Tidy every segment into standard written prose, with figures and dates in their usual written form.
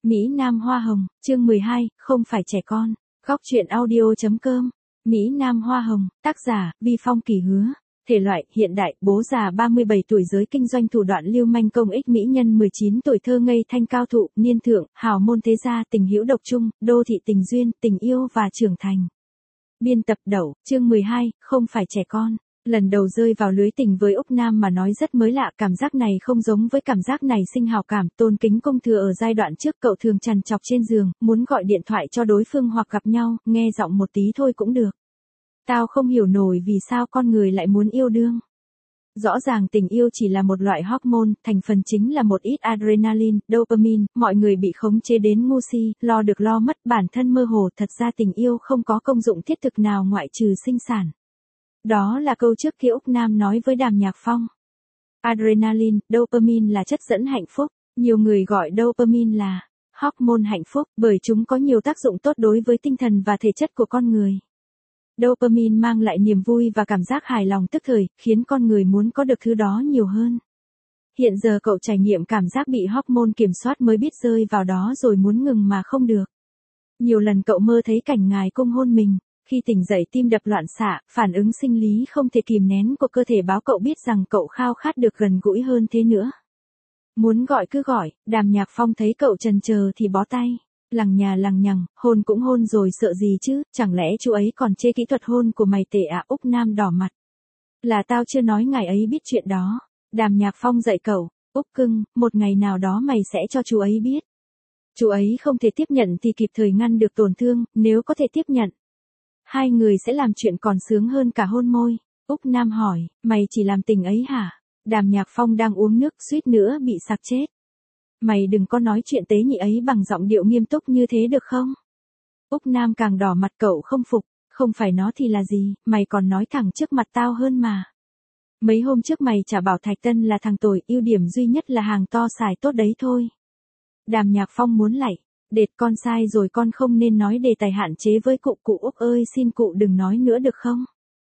Mỹ Nam Hoa Hồng, chương 12, không phải trẻ con. Góc truyện audio.com. Mỹ Nam Hoa Hồng, tác giả, Vi Phong Kỳ Hứa. Thể loại, hiện đại, bố già 37 tuổi giới kinh doanh thủ đoạn lưu manh công ích mỹ nhân 19 tuổi thơ ngây thanh cao thụ, niên thượng, hào môn thế gia, tình hữu độc trung, đô thị tình duyên, tình yêu và trưởng thành. Biên tập Đậu, chương 12, không phải trẻ con. Lần đầu rơi vào lưới tình với Úc Nam mà nói rất mới lạ, cảm giác này không giống với cảm giác này sinh hào cảm, tôn kính công thừa ở giai đoạn trước cậu thường trằn trọc trên giường, muốn gọi điện thoại cho đối phương hoặc gặp nhau, nghe giọng một tí thôi cũng được. Tao không hiểu nổi vì sao con người lại muốn yêu đương. Rõ ràng tình yêu chỉ là một loại hormone, thành phần chính là một ít adrenaline, dopamine, mọi người bị khống chế đến ngu si, lo được lo mất, bản thân mơ hồ, thật ra tình yêu không có công dụng thiết thực nào ngoại trừ sinh sản. Đó là câu trước kia Úc Nam nói với Đàm Nhạc Phong. Adrenaline, dopamine là chất dẫn hạnh phúc, nhiều người gọi dopamine là hormone hạnh phúc bởi chúng có nhiều tác dụng tốt đối với tinh thần và thể chất của con người. Dopamine mang lại niềm vui và cảm giác hài lòng tức thời, khiến con người muốn có được thứ đó nhiều hơn. Hiện giờ cậu trải nghiệm cảm giác bị hormone kiểm soát mới biết rơi vào đó rồi muốn ngừng mà không được. Nhiều lần cậu mơ thấy cảnh ngài cung hôn mình. Khi tỉnh dậy tim đập loạn xạ, phản ứng sinh lý không thể kìm nén của cơ thể báo cậu biết rằng cậu khao khát được gần gũi hơn thế nữa. Muốn gọi cứ gọi, Đàm Nhạc Phong thấy cậu chần chờ thì bó tay. Lằng nhà lằng nhằng, hôn cũng hôn rồi sợ gì chứ, chẳng lẽ chú ấy còn chê kỹ thuật hôn của mày tệ à? Úc Nam đỏ mặt. Là tao chưa nói ngài ấy biết chuyện đó. Đàm Nhạc Phong dạy cậu, Úc cưng, một ngày nào đó mày sẽ cho chú ấy biết. Chú ấy không thể tiếp nhận thì kịp thời ngăn được tổn thương, nếu có thể tiếp nhận. Hai người sẽ làm chuyện còn sướng hơn cả hôn môi. Úc Nam hỏi, mày chỉ làm tình ấy hả? Đàm Nhạc Phong đang uống nước suýt nữa bị sặc chết. Mày đừng có nói chuyện tế nhị ấy bằng giọng điệu nghiêm túc như thế được không? Úc Nam càng đỏ mặt cậu không phục, không phải nó thì là gì, mày còn nói thẳng trước mặt tao hơn mà. Mấy hôm trước mày chả bảo Thạch Tân là thằng tồi, ưu điểm duy nhất là hàng to xài tốt đấy thôi. Đàm Nhạc Phong muốn lạy. Đệt con sai rồi, con không nên nói đề tài hạn chế với cụ. Cụ Úc ơi, xin cụ đừng nói nữa được không?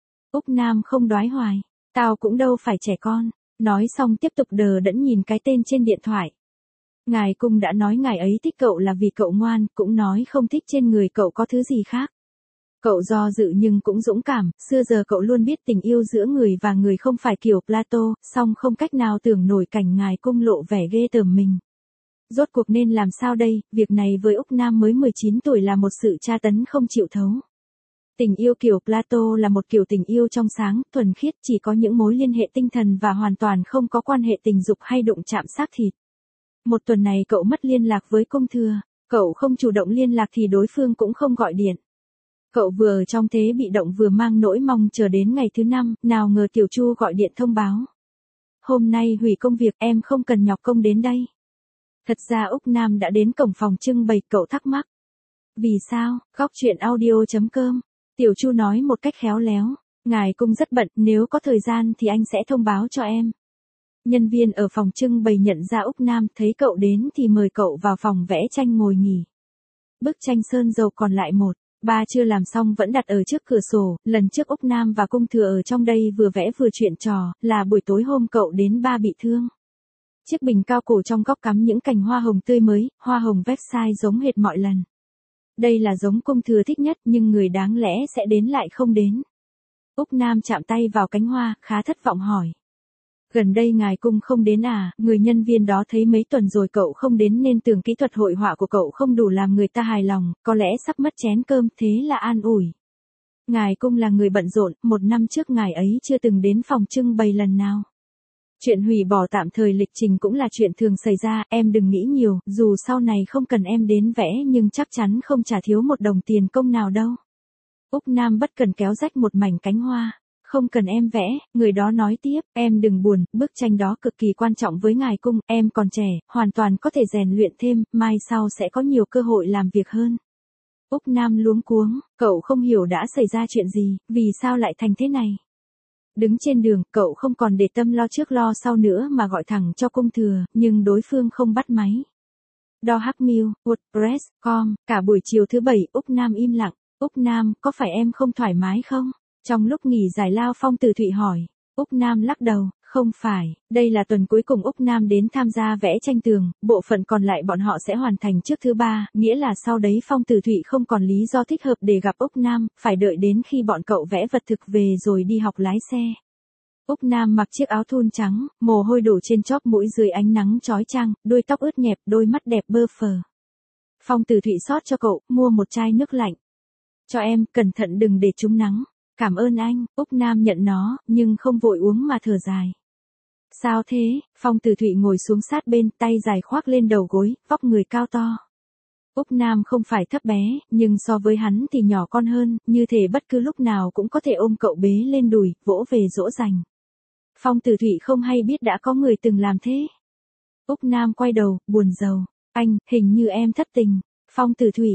Úc Nam không đoái hoài. Tao cũng đâu phải trẻ con. Nói xong tiếp tục đờ đẫn nhìn cái tên trên điện thoại. Ngài cung đã nói ngài ấy thích cậu là vì cậu ngoan, cũng nói không thích trên người cậu có thứ gì khác. Cậu do dự nhưng cũng dũng cảm, xưa giờ cậu luôn biết tình yêu giữa người và người không phải kiểu Plato, song không cách nào tưởng nổi cảnh ngài cung lộ vẻ ghê tởm mình. Rốt cuộc nên làm sao đây, việc này với Úc Nam mới 19 tuổi là một sự tra tấn không chịu thấu. Tình yêu kiểu Plato là một kiểu tình yêu trong sáng, thuần khiết, chỉ có những mối liên hệ tinh thần và hoàn toàn không có quan hệ tình dục hay đụng chạm xác thịt. Một tuần này cậu mất liên lạc với công thừa, cậu không chủ động liên lạc thì đối phương cũng không gọi điện. Cậu vừa ở trong thế bị động vừa mang nỗi mong chờ đến ngày thứ 5, nào ngờ Tiểu Chu gọi điện thông báo. Hôm nay hủy công việc, em không cần nhọc công đến đây. Thật ra Úc Nam đã đến cổng phòng trưng bày, cậu thắc mắc. Vì sao? Góc truyện audio.com. Tiểu Chu nói một cách khéo léo. Ngài cung rất bận, nếu có thời gian thì anh sẽ thông báo cho em. Nhân viên ở phòng trưng bày nhận ra Úc Nam, thấy cậu đến thì mời cậu vào phòng vẽ tranh ngồi nghỉ. Bức tranh sơn dầu còn lại 1/3 chưa làm xong vẫn đặt ở trước cửa sổ, lần trước Úc Nam và cung thừa ở trong đây vừa vẽ vừa chuyện trò, là buổi tối hôm cậu đến ba bị thương. Chiếc bình cao cổ trong góc cắm những cành hoa hồng tươi mới, hoa hồng website giống hệt mọi lần. Đây là giống cung thừa thích nhất nhưng người đáng lẽ sẽ đến lại không đến. Úc Nam chạm tay vào cánh hoa, khá thất vọng hỏi. Gần đây ngài cung không đến à? Người nhân viên đó thấy mấy tuần rồi cậu không đến nên tưởng kỹ thuật hội họa của cậu không đủ làm người ta hài lòng, có lẽ sắp mất chén cơm, thế là an ủi. Ngài cung là người bận rộn, 1 năm trước ngài ấy chưa từng đến phòng trưng bày lần nào. Chuyện hủy bỏ tạm thời lịch trình cũng là chuyện thường xảy ra, em đừng nghĩ nhiều, dù sau này không cần em đến vẽ nhưng chắc chắn không trả thiếu một đồng tiền công nào đâu. Úc Nam bất cần kéo rách một mảnh cánh hoa. Không cần em vẽ, người đó nói tiếp, em đừng buồn, bức tranh đó cực kỳ quan trọng với ngài cung, em còn trẻ, hoàn toàn có thể rèn luyện thêm, mai sau sẽ có nhiều cơ hội làm việc hơn. Úc Nam luống cuống, cậu không hiểu đã xảy ra chuyện gì, vì sao lại thành thế này. Đứng trên đường, cậu không còn để tâm lo trước lo sau nữa mà gọi thẳng cho cung thừa, nhưng đối phương không bắt máy. Do Hackmail, WordPress.com, cả buổi chiều thứ 7, Úc Nam im lặng. Úc Nam, có phải em không thoải mái không? Trong lúc nghỉ giải lao Phong Tử Thụy hỏi. Úc Nam lắc đầu, không phải, đây là tuần cuối cùng Úc Nam đến tham gia vẽ tranh tường, bộ phận còn lại bọn họ sẽ hoàn thành trước thứ ba, nghĩa là sau đấy Phong Tử Thụy không còn lý do thích hợp để gặp Úc Nam, phải đợi đến khi bọn cậu vẽ vật thực về rồi đi học lái xe. Úc Nam mặc chiếc áo thun trắng, mồ hôi đổ trên chóp mũi dưới ánh nắng chói chang, đuôi tóc ướt nhẹp, đôi mắt đẹp bơ phờ. Phong Tử Thụy xót cho cậu, mua một chai nước lạnh. Cho em, cẩn thận đừng để trúng nắng. Cảm ơn anh, Úc Nam nhận nó, nhưng không vội uống mà thở dài. Sao thế? Phong Tử Thụy ngồi xuống sát bên, tay dài khoác lên đầu gối, vóc người cao to. Úc Nam không phải thấp bé, nhưng so với hắn thì nhỏ con hơn, như thể bất cứ lúc nào cũng có thể ôm cậu bế lên đùi, vỗ về dỗ dành. Phong Tử Thụy không hay biết đã có người từng làm thế. Úc Nam quay đầu, buồn rầu. Anh, hình như em thất tình. Phong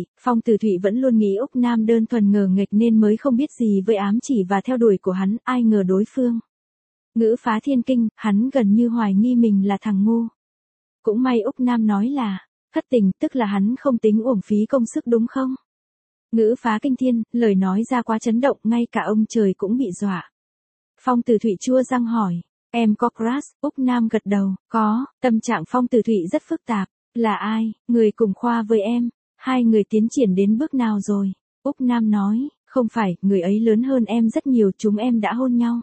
Tử Thụy vẫn luôn nghĩ Úc Nam đơn thuần ngờ nghệch nên mới không biết gì với ám chỉ và theo đuổi của hắn, ai ngờ đối phương. Ngữ phá thiên kinh, hắn gần như hoài nghi mình là thằng ngu. Cũng may Úc Nam nói là, thất tình tức là hắn không tính uổng phí công sức đúng không? Ngữ phá kinh thiên, lời nói ra quá chấn động, ngay cả ông trời cũng bị dọa. Phong Tử Thụy chua răng hỏi, em có crush? Úc Nam gật đầu, có, tâm trạng Phong Tử Thụy rất phức tạp. Là ai, người cùng khoa với em? Hai người tiến triển đến bước nào rồi? Úc Nam nói, không phải, người ấy lớn hơn em rất nhiều, chúng em đã hôn nhau.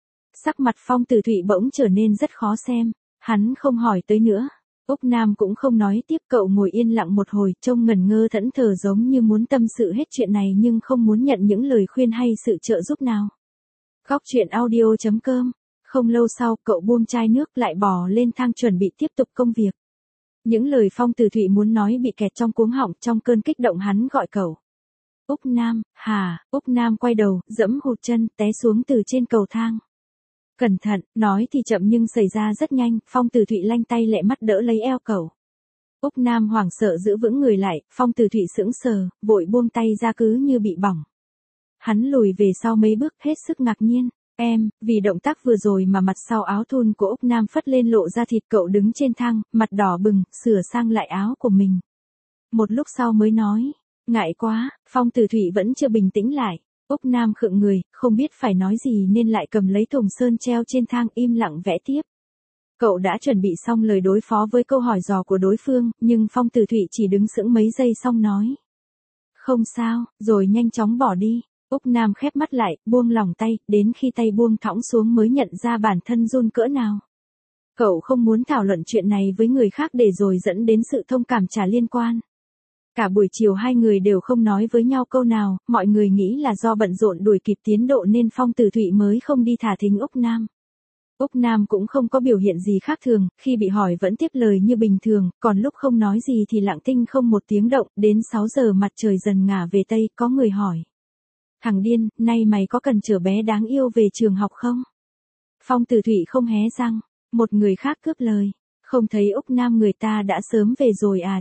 Sắc mặt Phong Tử Thụy bỗng trở nên rất khó xem, hắn không hỏi tới nữa. Úc Nam cũng không nói tiếp, cậu ngồi yên lặng một hồi, trông ngẩn ngơ thẫn thờ giống như muốn tâm sự hết chuyện này nhưng không muốn nhận những lời khuyên hay sự trợ giúp nào. Góc truyện audio.com. Không lâu sau, cậu buông chai nước lại bò lên thang chuẩn bị tiếp tục công việc. Những lời Phong Tử Thụy muốn nói bị kẹt trong cuống họng, trong cơn kích động hắn gọi cậu. Úc Nam, hả? Úc Nam quay đầu, dẫm hụt chân, té xuống từ trên cầu thang. Cẩn thận, nói thì chậm nhưng xảy ra rất nhanh, Phong Tử Thụy lanh tay lẹ mắt đỡ lấy eo cậu. Úc Nam hoảng sợ giữ vững người lại, Phong Tử Thụy sững sờ, vội buông tay ra cứ như bị bỏng. Hắn lùi về sau mấy bước hết sức ngạc nhiên. Em, vì động tác vừa rồi mà mặt sau áo thun của Úc Nam phất lên lộ ra thịt, cậu đứng trên thang, mặt đỏ bừng, sửa sang lại áo của mình. Một lúc sau mới nói, ngại quá, Phong Tử Thụy vẫn chưa bình tĩnh lại. Úc Nam khựng người, không biết phải nói gì nên lại cầm lấy thùng sơn treo trên thang im lặng vẽ tiếp. Cậu đã chuẩn bị xong lời đối phó với câu hỏi dò của đối phương, nhưng Phong Tử Thụy chỉ đứng sững mấy giây xong nói. Không sao, rồi nhanh chóng bỏ đi. Úc Nam khép mắt lại, buông lỏng tay, đến khi tay buông thõng xuống mới nhận ra bản thân run cỡ nào. Cậu không muốn thảo luận chuyện này với người khác để rồi dẫn đến sự thông cảm trả liên quan. Cả buổi chiều hai người đều không nói với nhau câu nào, mọi người nghĩ là do bận rộn đuổi kịp tiến độ nên Phong Tử Thụy mới không đi thả thính Úc Nam. Úc Nam cũng không có biểu hiện gì khác thường, khi bị hỏi vẫn tiếp lời như bình thường, còn lúc không nói gì thì lặng thinh không một tiếng động, đến 6 giờ mặt trời dần ngả về Tây, có người hỏi. Thằng điên, nay mày có cần chở bé đáng yêu về trường học không? Phong Tử Thụy không hé răng, một người khác cướp lời. Không thấy Úc Nam người ta đã sớm về rồi à,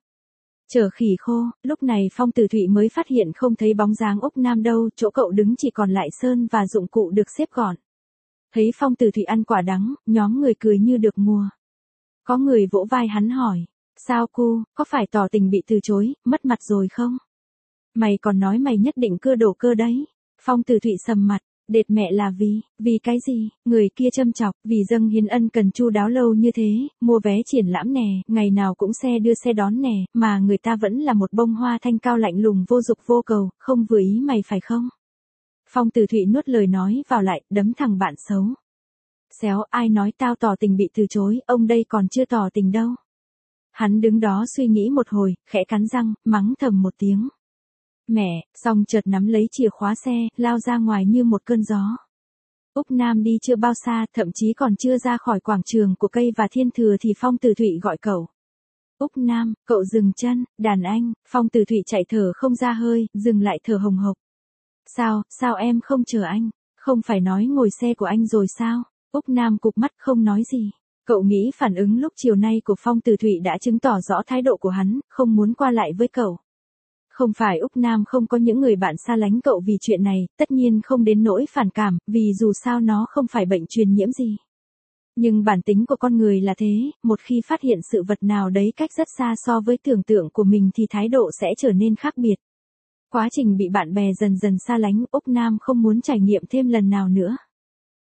chở khỉ khô. Lúc này Phong Tử Thụy mới phát hiện không thấy bóng dáng Úc Nam đâu, chỗ cậu đứng chỉ còn lại sơn và dụng cụ được xếp gọn. Thấy Phong Tử Thụy ăn quả đắng, nhóm người cười như được mùa. Có người vỗ vai hắn hỏi, sao cu, có phải tỏ tình bị từ chối, mất mặt rồi không? Mày còn nói mày nhất định cưa đổ cơ đấy. Phong Tử Thụy sầm mặt, đệt mẹ là vì cái gì? Người kia châm chọc, vì dâng hiến ân cần chu đáo lâu như thế, mua vé triển lãm nè, ngày nào cũng xe đưa xe đón nè, mà người ta vẫn là một bông hoa thanh cao lạnh lùng vô dục vô cầu, không vừa ý mày phải không? Phong Tử Thụy nuốt lời nói vào lại, đấm thằng bạn xấu. Xéo, ai nói tao tỏ tình bị từ chối, ông đây còn chưa tỏ tình đâu. Hắn đứng đó suy nghĩ một hồi, khẽ cắn răng, mắng thầm một tiếng. Mẹ, xong chợt nắm lấy chìa khóa xe, lao ra ngoài như một cơn gió. Úc Nam đi chưa bao xa, thậm chí còn chưa ra khỏi quảng trường của cây và thiên thừa thì Phong Tử Thụy gọi cậu. Úc Nam, cậu dừng chân, đàn anh. Phong Tử Thụy chạy thở không ra hơi, dừng lại thở hồng hộc. Sao em không chờ anh? Không phải nói ngồi xe của anh rồi sao? Úc Nam cụp mắt không nói gì. Cậu nghĩ phản ứng lúc chiều nay của Phong Tử Thụy đã chứng tỏ rõ thái độ của hắn, không muốn qua lại với cậu. Không phải Úc Nam không có những người bạn xa lánh cậu vì chuyện này, tất nhiên không đến nỗi phản cảm, vì dù sao nó không phải bệnh truyền nhiễm gì. Nhưng bản tính của con người là thế, một khi phát hiện sự vật nào đấy cách rất xa so với tưởng tượng của mình thì thái độ sẽ trở nên khác biệt. Quá trình bị bạn bè dần dần xa lánh, Úc Nam không muốn trải nghiệm thêm lần nào nữa.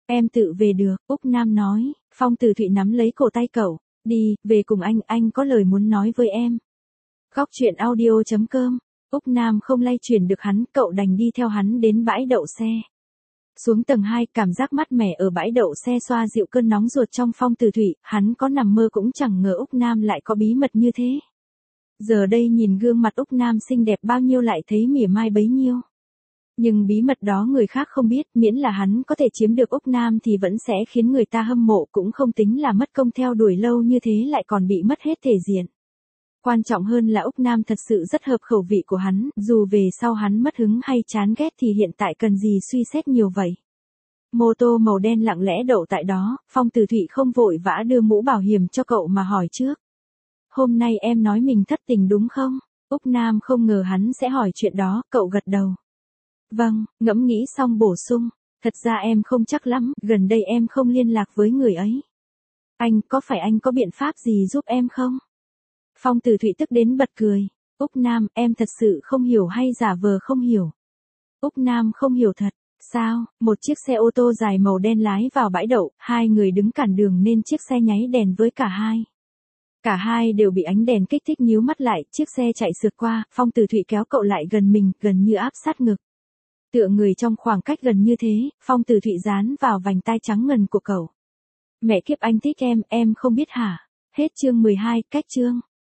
Em tự về được, Úc Nam nói. Phong Từ Thụy nắm lấy cổ tay cậu. Đi, về cùng anh có lời muốn nói với em. Góc chuyện audio.com. Úc Nam không lay chuyển được hắn, cậu đành đi theo hắn đến bãi đậu xe. Xuống tầng 2, cảm giác mát mẻ ở bãi đậu xe xoa dịu cơn nóng ruột trong Phong Từ Thụy, hắn có nằm mơ cũng chẳng ngờ Úc Nam lại có bí mật như thế. Giờ đây nhìn gương mặt Úc Nam xinh đẹp bao nhiêu lại thấy mỉa mai bấy nhiêu. Nhưng bí mật đó người khác không biết, miễn là hắn có thể chiếm được Úc Nam thì vẫn sẽ khiến người ta hâm mộ, cũng không tính là mất công theo đuổi lâu như thế lại còn bị mất hết thể diện. Quan trọng hơn là Úc Nam thật sự rất hợp khẩu vị của hắn, dù về sau hắn mất hứng hay chán ghét thì hiện tại cần gì suy xét nhiều vậy. Mô tô màu đen lặng lẽ đậu tại đó, Phong Từ Thụy không vội vã đưa mũ bảo hiểm cho cậu mà hỏi trước. Hôm nay em nói mình thất tình đúng không? Úc Nam không ngờ hắn sẽ hỏi chuyện đó, cậu gật đầu. Vâng, ngẫm nghĩ xong bổ sung. Thật ra em không chắc lắm, gần đây em không liên lạc với người ấy. Có phải anh có biện pháp gì giúp em không? Phong Từ Thụy tức đến bật cười. Úc Nam, em thật sự không hiểu hay giả vờ không hiểu? Úc Nam không hiểu thật. Sao? Một chiếc xe ô tô dài màu đen lái vào bãi đậu, hai người đứng cản đường nên chiếc xe nháy đèn với cả hai. Cả hai đều bị ánh đèn kích thích nhíu mắt lại, chiếc xe chạy sượt qua, Phong Từ Thụy kéo cậu lại gần mình, gần như áp sát ngực. Tựa người trong khoảng cách gần như thế, Phong Từ Thụy dán vào vành tai trắng ngần của cậu. Mẹ kiếp anh thích em không biết hả? Hết chương 12, cách chương.